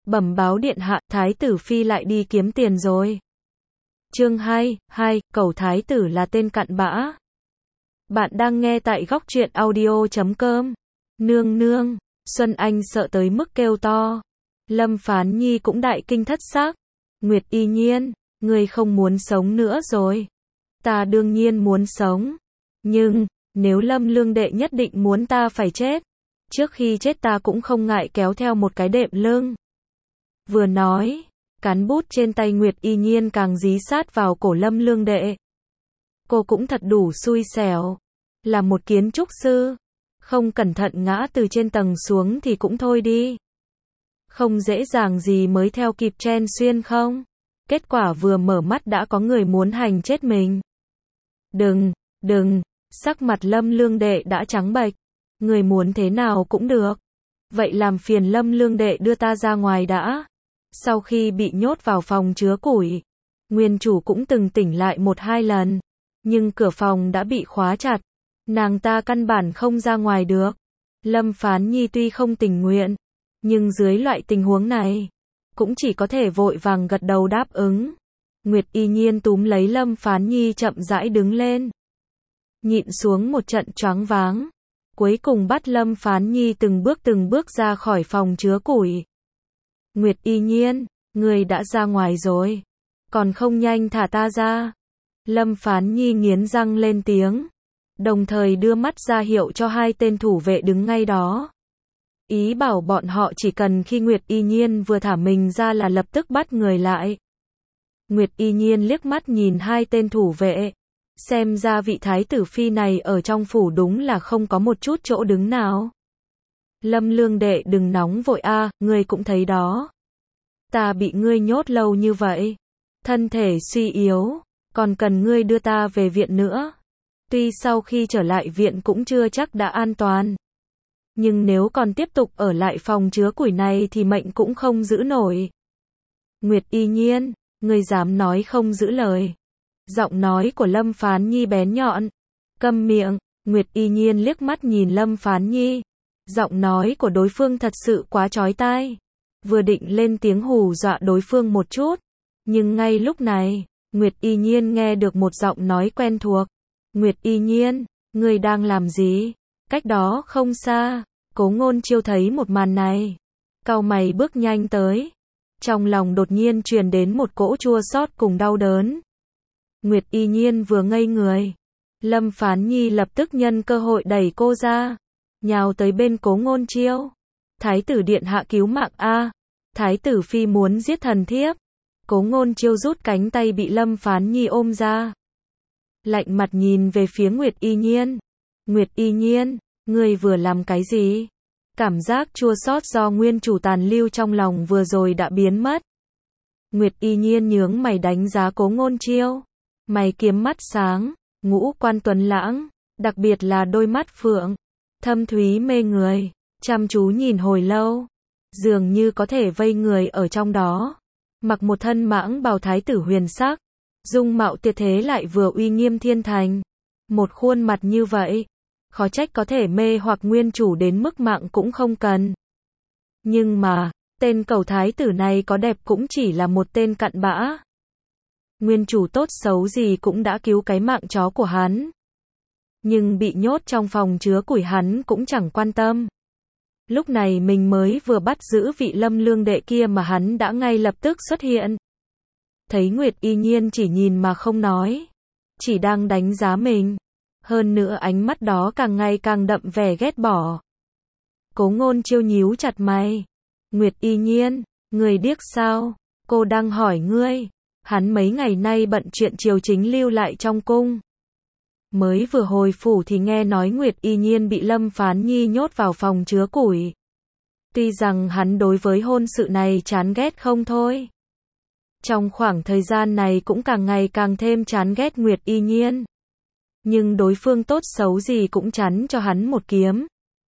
Bẩm báo điện hạ, thái tử phi lại đi kiếm tiền rồi. Chương 2, cẩu thái tử là tên cặn bã. Bạn đang nghe tại góc truyện audio.com. Nương nương, Xuân Anh sợ tới mức kêu to. Lâm Phán Nhi cũng đại kinh thất sắc. Nguyệt Y Nhiên, ngươi không muốn sống nữa rồi. Ta đương nhiên muốn sống. Nhưng, nếu Lâm Lương Đệ nhất định muốn ta phải chết, trước khi chết ta cũng không ngại kéo theo một cái đệm lưng. Vừa nói, cán bút trên tay Nguyệt Y Nhiên càng dí sát vào cổ Lâm Lương Đệ. Cô cũng thật đủ xui xẻo. Là một kiến trúc sư. Không cẩn thận ngã từ trên tầng xuống thì cũng thôi đi. Không dễ dàng gì mới theo kịp Chen Xuyên không? Kết quả vừa mở mắt đã có người muốn hành chết mình. Đừng, sắc mặt Lâm Lương Đệ đã trắng bệch. Người muốn thế nào cũng được. Vậy làm phiền Lâm Lương Đệ đưa ta ra ngoài đã. Sau khi bị nhốt vào phòng chứa củi, nguyên chủ cũng từng tỉnh lại 1-2 lần. Nhưng cửa phòng đã bị khóa chặt. Nàng ta căn bản không ra ngoài được. Lâm Phán Nhi tuy không tình nguyện, nhưng dưới loại tình huống này, cũng chỉ có thể vội vàng gật đầu đáp ứng. Nguyệt Y Nhiên túm lấy Lâm Phán Nhi chậm rãi đứng lên. Nhịn xuống một trận choáng váng. Cuối cùng bắt Lâm Phán Nhi từng bước ra khỏi phòng chứa củi. Nguyệt Y Nhiên, người đã ra ngoài rồi. Còn không nhanh thả ta ra. Lâm Phán Nhi nghiến răng lên tiếng. Đồng thời đưa mắt ra hiệu cho 2 tên thủ vệ đứng ngay đó. Ý bảo bọn họ chỉ cần khi Nguyệt Y Nhiên vừa thả mình ra là lập tức bắt người lại. Nguyệt Y Nhiên liếc mắt nhìn 2 tên thủ vệ. Xem ra vị thái tử phi này ở trong phủ đúng là không có một chút chỗ đứng nào. Lâm Lương Đệ đừng nóng vội a, ngươi cũng thấy đó. Ta bị ngươi nhốt lâu như vậy. Thân thể suy yếu, còn cần ngươi đưa ta về viện nữa. Tuy sau khi trở lại viện cũng chưa chắc đã an toàn. Nhưng nếu còn tiếp tục ở lại phòng chứa củi này thì mệnh cũng không giữ nổi. Nguyệt Y Nhiên, ngươi dám nói không giữ lời. Giọng nói của Lâm Phán Nhi bén nhọn. Câm miệng, Nguyệt Y Nhiên liếc mắt nhìn Lâm Phán Nhi. Giọng nói của đối phương thật sự quá chói tai. Vừa định lên tiếng hù dọa đối phương một chút. Nhưng ngay lúc này, Nguyệt Y Nhiên nghe được một giọng nói quen thuộc. Nguyệt Y Nhiên, ngươi đang làm gì? Cách đó không xa, Cố Ngôn Chiêu thấy một màn này. Cau mày bước nhanh tới. Trong lòng đột nhiên truyền đến một cỗ chua xót cùng đau đớn. Nguyệt Y Nhiên vừa ngây người. Lâm Phán Nhi lập tức nhân cơ hội đẩy cô ra. Nhào tới bên Cố Ngôn Chiêu. Thái tử điện hạ cứu mạng a. Thái tử phi muốn giết thần thiếp. Cố Ngôn Chiêu rút cánh tay bị Lâm Phán Nhi ôm ra. Lạnh mặt nhìn về phía Nguyệt Y Nhiên. Nguyệt Y Nhiên, ngươi vừa làm cái gì? Cảm giác chua xót do nguyên chủ tàn lưu trong lòng vừa rồi đã biến mất. Nguyệt Y Nhiên nhướng mày đánh giá Cố Ngôn Chiêu. Mày kiếm mắt sáng, ngũ quan tuấn lãng, đặc biệt là đôi mắt phượng, thâm thúy mê người, chăm chú nhìn hồi lâu, dường như có thể vây người ở trong đó. Mặc một thân mãng bào thái tử huyền sắc, dung mạo tuyệt thế lại vừa uy nghiêm thiên thành. Một khuôn mặt như vậy, khó trách có thể mê hoặc nguyên chủ đến mức mạng cũng không cần. Nhưng mà, tên cẩu thái tử này có đẹp cũng chỉ là một tên cặn bã. Nguyên chủ tốt xấu gì cũng đã cứu cái mạng chó của hắn. Nhưng bị nhốt trong phòng chứa củi hắn cũng chẳng quan tâm. Lúc này mình mới vừa bắt giữ vị Lâm Lương Đệ kia mà hắn đã ngay lập tức xuất hiện. Thấy Nguyệt Y Nhiên chỉ nhìn mà không nói. Chỉ đang đánh giá mình. Hơn nữa ánh mắt đó càng ngày càng đậm vẻ ghét bỏ. Cố Ngôn Chiêu nhíu chặt mày. Nguyệt Y Nhiên, người điếc sao? Cô đang hỏi ngươi. Hắn mấy ngày nay bận chuyện triều chính lưu lại trong cung. Mới vừa hồi phủ thì nghe nói Nguyệt Y Nhiên bị Lâm Phán Nhi nhốt vào phòng chứa củi. Tuy rằng hắn đối với hôn sự này chán ghét không thôi. Trong khoảng thời gian này cũng càng ngày càng thêm chán ghét Nguyệt Y Nhiên. Nhưng đối phương tốt xấu gì cũng chắn cho hắn một kiếm.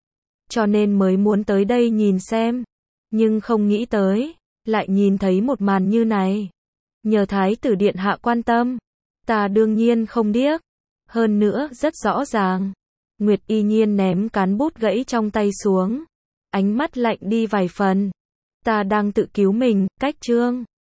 Cho nên mới muốn tới đây nhìn xem. Nhưng không nghĩ tới, lại nhìn thấy một màn như này. Nhờ thái tử điện hạ quan tâm, ta đương nhiên không điếc. Hơn nữa, rất rõ ràng. Nguyệt Y Nhiên ném cán bút gãy trong tay xuống. Ánh mắt lạnh đi vài phần. Ta đang tự cứu mình, cách chương.